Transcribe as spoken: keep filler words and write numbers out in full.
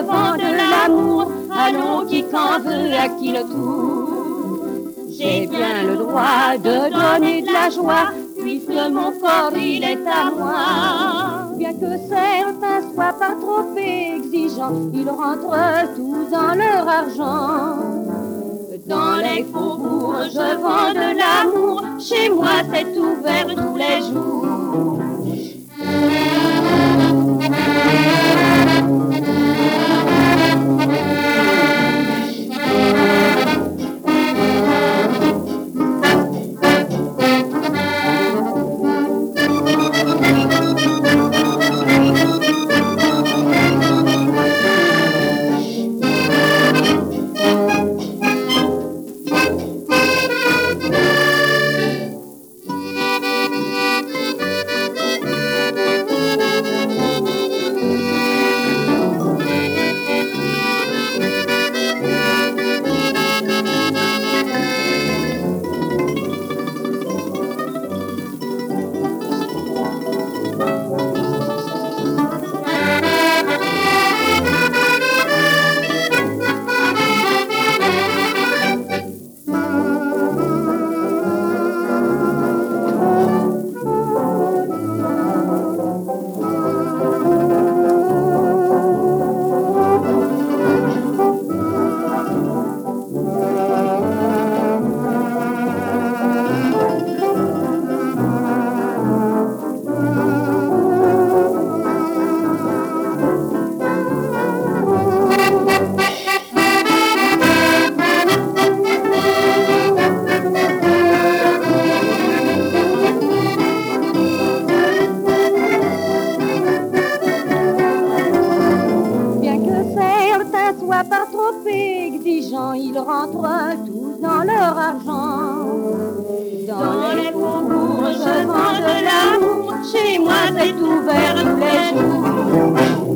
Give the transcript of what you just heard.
vends de l'amour. Allons, qui qu'en veut, à qui le tour. J'ai bien le droit de donner de la joie, puisque mon corps il est à moi. Bien que certains soient pas trop exigeants, ils rentrent tous dans leur argent. Dans les faubourgs, je vends de l'amour, chez moi c'est ouvert tous les jours. Pas trop exigeants, ils rentrent tous dans leur argent. Dans les faubourgs, je vends de l'amour, chez moi c'est ouvert tous les jours.